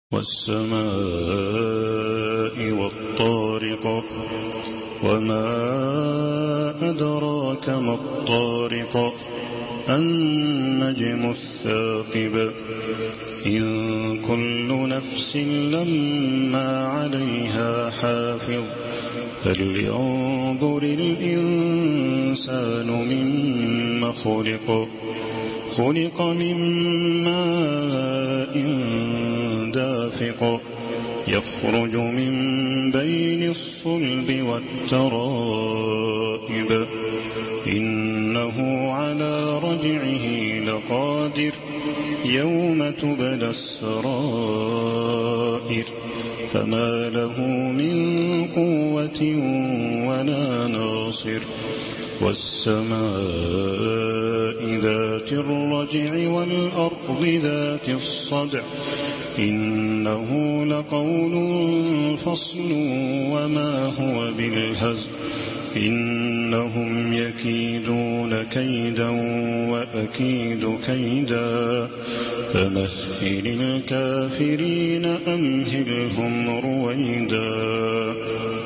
والسماء والطارق وما أدراك ما الطارق النجم الثاقب إن كل نفس لما عليها حافظ فلينظر الإنسان مما خلق من ماء دافق يخرج من بين الصلب والترائب إنه على رجعه لقادر يوم تبلى السرائر فما له من قوة ولا ناصر والسماء ذات الرجع والأرض ذات الصدع إنه لقول فصل وما هو بالهزل إنهم يكيدون كيدا وأكيد كيدا فمهل الكافرين أمهلهم رويدا